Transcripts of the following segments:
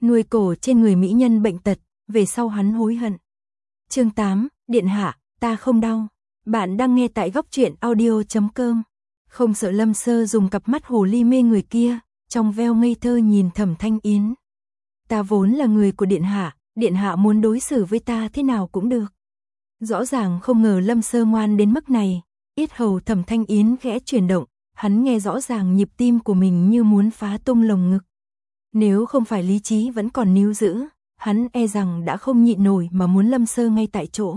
nuôi cổ trên người mỹ nhân bệnh tật, về sau hắn hối hận. Chương 8, Điện hạ, ta không đau. Bạn đang nghe tại góc truyện audio.com. Không sợ Lâm Sơ dùng cặp mắt hồ ly mê người kia, trong veo ngây thơ nhìn Thẩm Thanh Yến. Ta vốn là người của Điện hạ muốn đối xử với ta thế nào cũng được. Rõ ràng không ngờ Lâm Sơ ngoan đến mức này, yết hầu Thẩm Thanh Yến khẽ chuyển động, hắn nghe rõ ràng nhịp tim của mình như muốn phá tung lồng ngực. Nếu không phải lý trí vẫn còn níu giữ, hắn e rằng đã không nhịn nổi mà muốn Lâm Sơ ngay tại chỗ.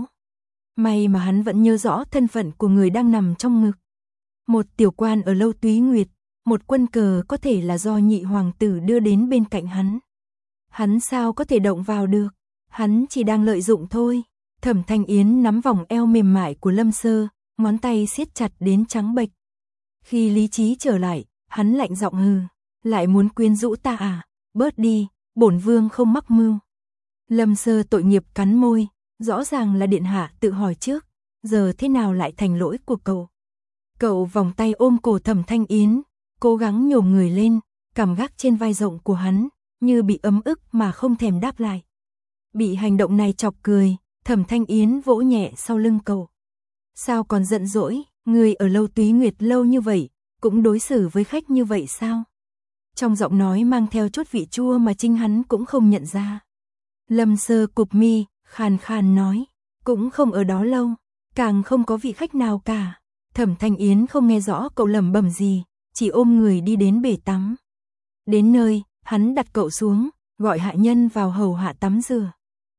May mà hắn vẫn nhớ rõ thân phận của người đang nằm trong ngực. Một tiểu quan ở Lâu Túy Nguyệt, một quân cờ có thể là do nhị hoàng tử đưa đến bên cạnh hắn. Hắn sao có thể động vào được, hắn chỉ đang lợi dụng thôi. Thẩm Thanh Yến nắm vòng eo mềm mại của Lâm Sơ, ngón tay siết chặt đến trắng bệch. Khi lý trí trở lại, hắn lạnh giọng hừ, lại muốn quyến rũ ta à, bớt đi, bổn vương không mắc mưu. Lâm Sơ tội nghiệp cắn môi, rõ ràng là điện hạ tự hỏi trước, giờ thế nào lại thành lỗi của cậu. Cậu vòng tay ôm cổ Thẩm Thanh Yến, cố gắng nhổm người lên, cảm gác trên vai rộng của hắn, như bị ấm ức mà không thèm đáp lại. Bị hành động này chọc cười, Thẩm Thanh Yến vỗ nhẹ sau lưng cậu. Sao còn giận dỗi, người ở Lâu Túy Nguyệt lâu như vậy, cũng đối xử với khách như vậy sao? Trong giọng nói mang theo chút vị chua mà chính hắn cũng không nhận ra. Lâm Sơ cụp mi, khàn khàn nói, cũng không ở đó lâu, càng không có vị khách nào cả. Thẩm Thanh Yến không nghe rõ cậu lẩm bẩm gì, chỉ ôm người đi đến bể tắm. Đến nơi, hắn đặt cậu xuống, gọi hạ nhân vào hầu hạ tắm rửa.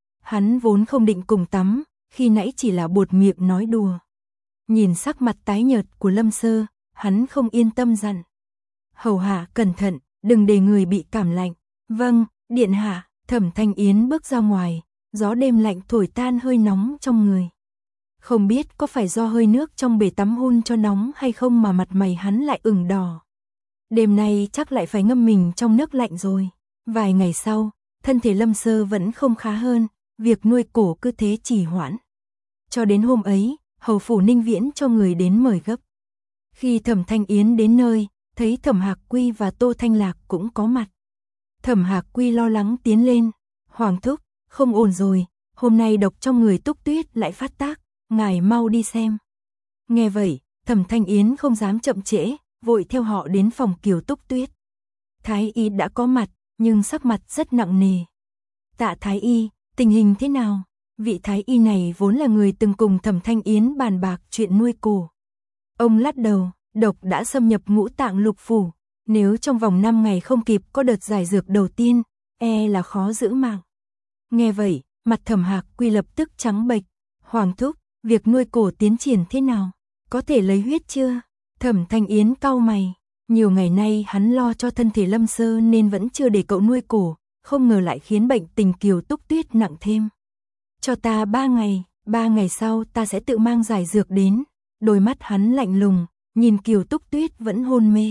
Hắn vốn không định cùng tắm, khi nãy chỉ là buột miệng nói đùa. Nhìn sắc mặt tái nhợt của Lâm Sơ, hắn không yên tâm dặn. Hầu hạ cẩn thận, đừng để người bị cảm lạnh. Vâng, điện hạ. Thẩm Thanh Yến bước ra ngoài, gió đêm lạnh thổi tan hơi nóng trong người. Không biết có phải do hơi nước trong bể tắm hun cho nóng hay không mà mặt mày hắn lại ửng đỏ. Đêm nay chắc lại phải ngâm mình trong nước lạnh rồi. Vài ngày sau, thân thể Lâm Sơ vẫn không khá hơn, việc nuôi cổ cứ thế trì hoãn. Cho đến hôm ấy, hầu phủ Ninh Viễn cho người đến mời gấp. Khi Thẩm Thanh Yến đến nơi, thấy Thẩm Hạc Quy và Tô Thanh Lạc cũng có mặt. Thẩm Hạc Quy lo lắng tiến lên, hoàng thúc, không ổn rồi, hôm nay độc trong người Túc Tuyết lại phát tác, ngài mau đi xem. Nghe vậy, Thẩm Thanh Yến không dám chậm trễ, vội theo họ đến phòng Kiều Túc Tuyết. Thái y đã có mặt, nhưng sắc mặt rất nặng nề. Tạ Thái y, tình hình thế nào? Vị Thái y này vốn là người từng cùng Thẩm Thanh Yến bàn bạc chuyện nuôi cổ. Ông lắc đầu, độc đã xâm nhập ngũ tạng lục phủ. Nếu trong vòng 5 ngày không kịp có đợt giải dược đầu tiên, e là khó giữ mạng. Nghe vậy, mặt Thẩm Hạc Quy lập tức trắng bệch. Hoàng thúc, việc nuôi cổ tiến triển thế nào? Có thể lấy huyết chưa? Thẩm Thanh Yến cau mày. Nhiều ngày nay hắn lo cho thân thể Lâm Sơ nên vẫn chưa để cậu nuôi cổ, không ngờ lại khiến bệnh tình Kiều Túc Tuyết nặng thêm. Cho ta 3 ngày sau ta sẽ tự mang giải dược đến. Đôi mắt hắn lạnh lùng, nhìn Kiều Túc Tuyết vẫn hôn mê.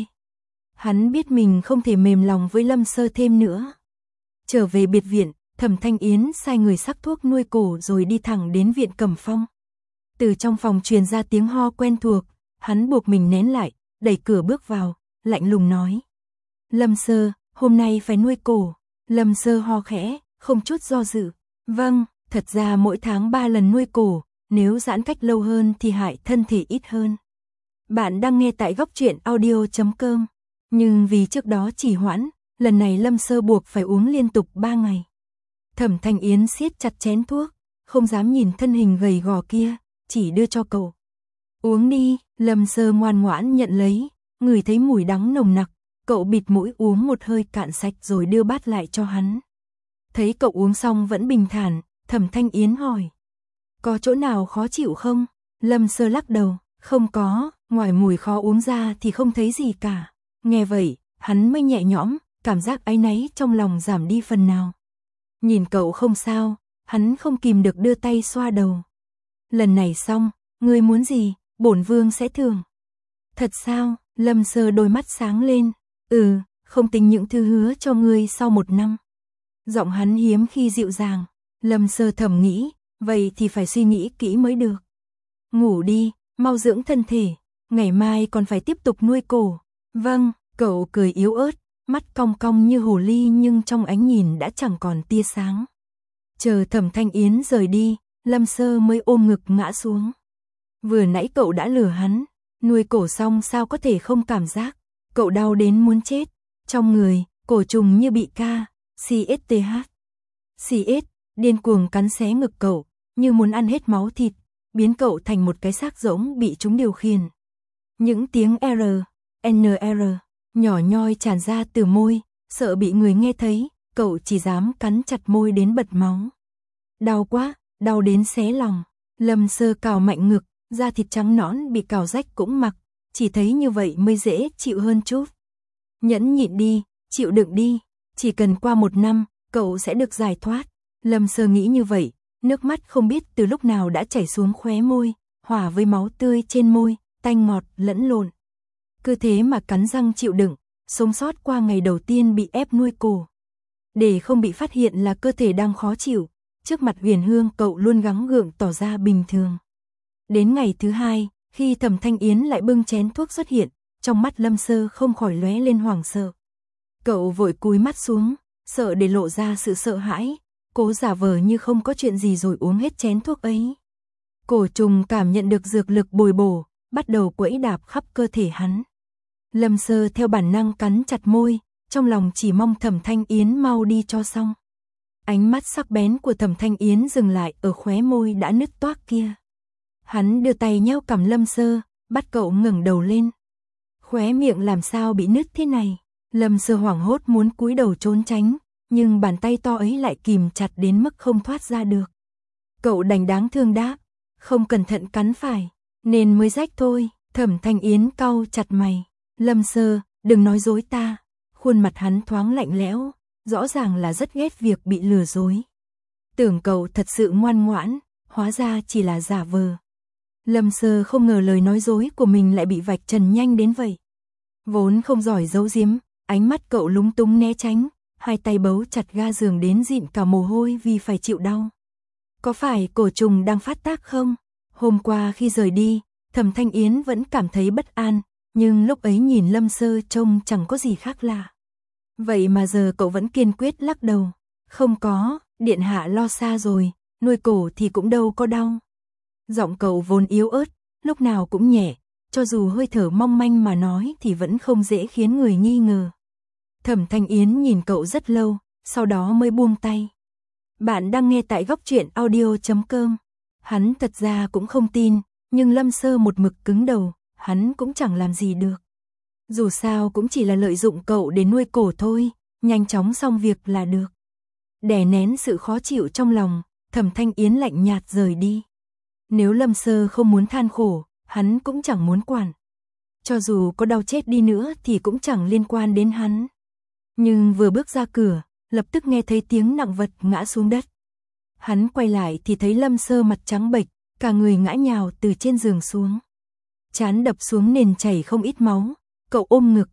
Hắn biết mình không thể mềm lòng với Lâm Sơ thêm nữa. Trở về biệt viện, Thẩm Thanh Yến sai người sắc thuốc nuôi cổ rồi đi thẳng đến viện Cẩm Phong. Từ trong phòng truyền ra tiếng ho quen thuộc, hắn buộc mình nén lại, đẩy cửa bước vào, lạnh lùng nói. Lâm Sơ, hôm nay phải nuôi cổ. Lâm Sơ ho khẽ, không chút do dự. Vâng, thật ra mỗi tháng 3 lần nuôi cổ, nếu giãn cách lâu hơn thì hại thân thể ít hơn. Bạn đang nghe tại góc truyện audio.com. Nhưng vì trước đó trì hoãn, lần này Lâm Sơ buộc phải uống liên tục 3 ngày. Thẩm Thanh Yến siết chặt chén thuốc, không dám nhìn thân hình gầy gò kia, chỉ đưa cho cậu. Uống đi, Lâm Sơ ngoan ngoãn nhận lấy, ngửi thấy mùi đắng nồng nặc, cậu bịt mũi uống một hơi cạn sạch rồi đưa bát lại cho hắn. Thấy cậu uống xong vẫn bình thản, Thẩm Thanh Yến hỏi. Có chỗ nào khó chịu không? Lâm Sơ lắc đầu, không có, ngoài mùi khó uống ra thì không thấy gì cả. Nghe vậy, hắn mới nhẹ nhõm, cảm giác áy náy trong lòng giảm đi phần nào. Nhìn cậu không sao, hắn không kìm được đưa tay xoa đầu. Lần này xong, ngươi muốn gì, bổn vương sẽ thưởng. Thật sao? Lâm Sơ đôi mắt sáng lên. Không tính những thứ hứa cho ngươi sau 1 năm. Giọng hắn hiếm khi dịu dàng. Lâm Sơ thầm nghĩ, vậy thì phải suy nghĩ kỹ mới được. Ngủ đi, mau dưỡng thân thể, ngày mai còn phải tiếp tục nuôi cổ. Vâng, cậu cười yếu ớt, mắt cong cong như hồ ly nhưng trong ánh nhìn đã chẳng còn tia sáng. Chờ Thẩm Thanh Yến rời đi, Lâm Sơ mới ôm ngực ngã xuống. Vừa nãy cậu đã lừa hắn, nuôi cổ xong sao có thể không cảm giác, cậu đau đến muốn chết, trong người, cổ trùng như bị CSTH, điên cuồng cắn xé ngực cậu, như muốn ăn hết máu thịt, biến cậu thành một cái xác rỗng bị chúng điều khiển. Những tiếng R, NR, nhỏ nhoi tràn ra từ môi, sợ bị người nghe thấy, cậu chỉ dám cắn chặt môi đến bật máu. Đau quá, đau đến xé lòng. Lâm Sơ cào mạnh ngực, da thịt trắng nõn bị cào rách cũng mặc, chỉ thấy như vậy mới dễ chịu hơn chút. Nhẫn nhịn đi, chịu đựng đi, chỉ cần qua 1 năm, cậu sẽ được giải thoát. Lâm Sơ nghĩ như vậy, nước mắt không biết từ lúc nào đã chảy xuống khóe môi, hòa với máu tươi trên môi, tanh ngọt lẫn lộn. Cứ thế mà cắn răng chịu đựng, sống sót qua ngày đầu tiên bị ép nuôi cổ. Để không bị phát hiện là cơ thể đang khó chịu, trước mặt Huyền Hương cậu luôn gắng gượng tỏ ra bình thường. Đến ngày thứ 2, khi Thẩm Thanh Yến lại bưng chén thuốc xuất hiện, trong mắt Lâm Sơ không khỏi lóe lên hoảng sợ. Cậu vội cúi mắt xuống, sợ để lộ ra sự sợ hãi, cố giả vờ như không có chuyện gì rồi uống hết chén thuốc ấy. Cổ trùng cảm nhận được dược lực bồi bổ, bắt đầu quẫy đạp khắp cơ thể hắn. Lâm Sơ theo bản năng cắn chặt môi, trong lòng chỉ mong Thẩm Thanh Yến mau đi cho xong. Ánh mắt sắc bén của Thẩm Thanh Yến dừng lại ở khóe môi đã nứt toác kia. Hắn đưa tay nhéo cằm Lâm Sơ, bắt cậu ngẩng đầu lên. Khóe miệng làm sao bị nứt thế này? Lâm Sơ hoảng hốt muốn cúi đầu trốn tránh, nhưng bàn tay to ấy lại kìm chặt đến mức không thoát ra được. Cậu đành đáng thương đáp, không cẩn thận cắn phải, nên mới rách thôi. Thẩm Thanh Yến cau chặt mày. Lâm Sơ, đừng nói dối ta. Khuôn mặt hắn thoáng lạnh lẽo, rõ ràng là rất ghét việc bị lừa dối. Tưởng cậu thật sự ngoan ngoãn, hóa ra chỉ là giả vờ. Lâm Sơ không ngờ lời nói dối của mình lại bị vạch trần nhanh đến vậy. Vốn không giỏi giấu giếm, ánh mắt cậu lúng túng né tránh, hai tay bấu chặt ga giường đến dịn cả mồ hôi vì phải chịu đau. Có phải cổ trùng đang phát tác không? Hôm qua khi rời đi, Thẩm Thanh Yến vẫn cảm thấy bất an, nhưng lúc ấy nhìn Lâm Sơ trông chẳng có gì khác lạ. Vậy mà giờ cậu vẫn kiên quyết lắc đầu. Không có, điện hạ lo xa rồi, nuôi cổ thì cũng đâu có đau. Giọng cậu vốn yếu ớt, lúc nào cũng nhẹ, cho dù hơi thở mong manh mà nói thì vẫn không dễ khiến người nghi ngờ. Thẩm Thanh Yến nhìn cậu rất lâu, sau đó mới buông tay. Bạn đang nghe tại góc truyện audio.com. Hắn thật ra cũng không tin, nhưng Lâm Sơ một mực cứng đầu, hắn cũng chẳng làm gì được. Dù sao cũng chỉ là lợi dụng cậu để nuôi cổ thôi, nhanh chóng xong việc là được. Đè nén sự khó chịu trong lòng, Thẩm Thanh Yến lạnh nhạt rời đi. Nếu Lâm Sơ không muốn than khổ, hắn cũng chẳng muốn quản. Cho dù có đau chết đi nữa thì cũng chẳng liên quan đến hắn. Nhưng vừa bước ra cửa, lập tức nghe thấy tiếng nặng vật ngã xuống đất. Hắn quay lại thì thấy Lâm Sơ mặt trắng bệch, cả người ngã nhào từ trên giường xuống. Trán đập xuống nền chảy không ít máu, cậu ôm ngực,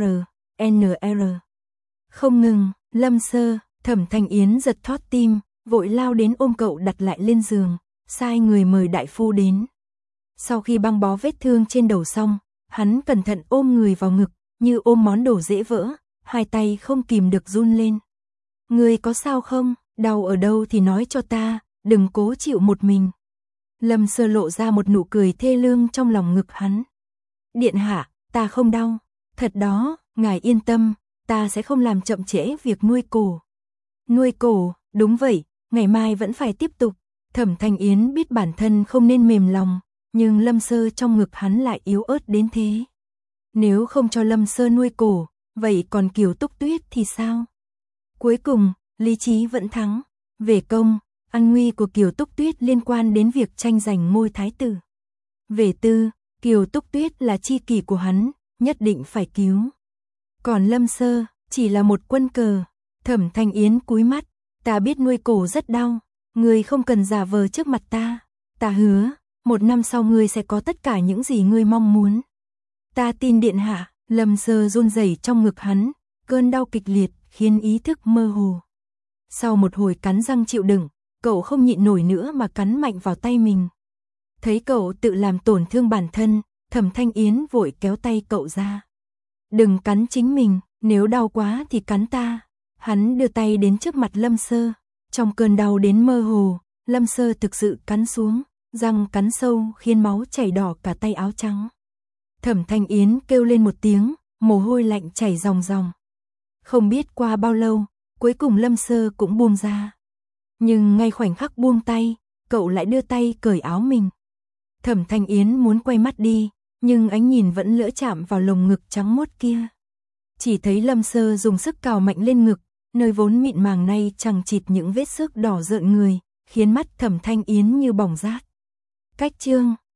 NR. Không ngừng, Lâm Sơ, Thẩm Thanh Yến giật thót tim, vội lao đến ôm cậu đặt lại lên giường, sai người mời đại phu đến. Sau khi băng bó vết thương trên đầu xong, hắn cẩn thận ôm người vào ngực, như ôm món đồ dễ vỡ, hai tay không kìm được run lên. Người có sao không, đau ở đâu thì nói cho ta, đừng cố chịu một mình. Lâm Sơ lộ ra một nụ cười thê lương trong lòng ngực hắn. Điện hạ, ta không đau. Thật đó, ngài yên tâm, ta sẽ không làm chậm trễ việc nuôi cổ. Nuôi cổ, đúng vậy, ngày mai vẫn phải tiếp tục. Thẩm Thanh Yến biết bản thân không nên mềm lòng, nhưng Lâm Sơ trong ngực hắn lại yếu ớt đến thế. Nếu không cho Lâm Sơ nuôi cổ, vậy còn Kiều Túc Tuyết thì sao? Cuối cùng, lý trí vẫn thắng. Về công, an nguy của Kiều Túc Tuyết liên quan đến việc tranh giành ngôi thái tử. Về tư, Kiều Túc Tuyết là tri kỷ của hắn, nhất định phải cứu. Còn Lâm Sơ, chỉ là một quân cờ. Thẩm Thanh Yến cúi mắt, ta biết nuôi cổ rất đau, ngươi không cần giả vờ trước mặt ta. Ta hứa, 1 năm sau ngươi sẽ có tất cả những gì ngươi mong muốn. Ta tin điện hạ. Lâm Sơ run rẩy trong ngực hắn, cơn đau kịch liệt khiến ý thức mơ hồ. Sau một hồi cắn răng chịu đựng, cậu không nhịn nổi nữa mà cắn mạnh vào tay mình. Thấy cậu tự làm tổn thương bản thân, Thẩm Thanh Yến vội kéo tay cậu ra. Đừng cắn chính mình, Nếu đau quá thì cắn ta. Hắn đưa tay đến trước mặt Lâm Sơ. Trong cơn đau đến mơ hồ, Lâm Sơ thực sự cắn xuống, răng cắn sâu khiến máu chảy đỏ cả tay áo trắng. Thẩm Thanh Yến kêu lên một tiếng, mồ hôi lạnh chảy ròng ròng. Không biết qua bao lâu, cuối cùng Lâm Sơ cũng buông ra. Nhưng ngay khoảnh khắc buông tay, cậu lại đưa tay cởi áo mình. Thẩm Thanh Yến muốn quay mắt đi, nhưng ánh nhìn vẫn lỡ chạm vào lồng ngực trắng muốt kia. Chỉ thấy Lâm Sơ dùng sức cào mạnh lên ngực, nơi vốn mịn màng nay chằng chịt những vết xước đỏ rợn người, khiến mắt Thẩm Thanh Yến như bỏng rát. Cách chương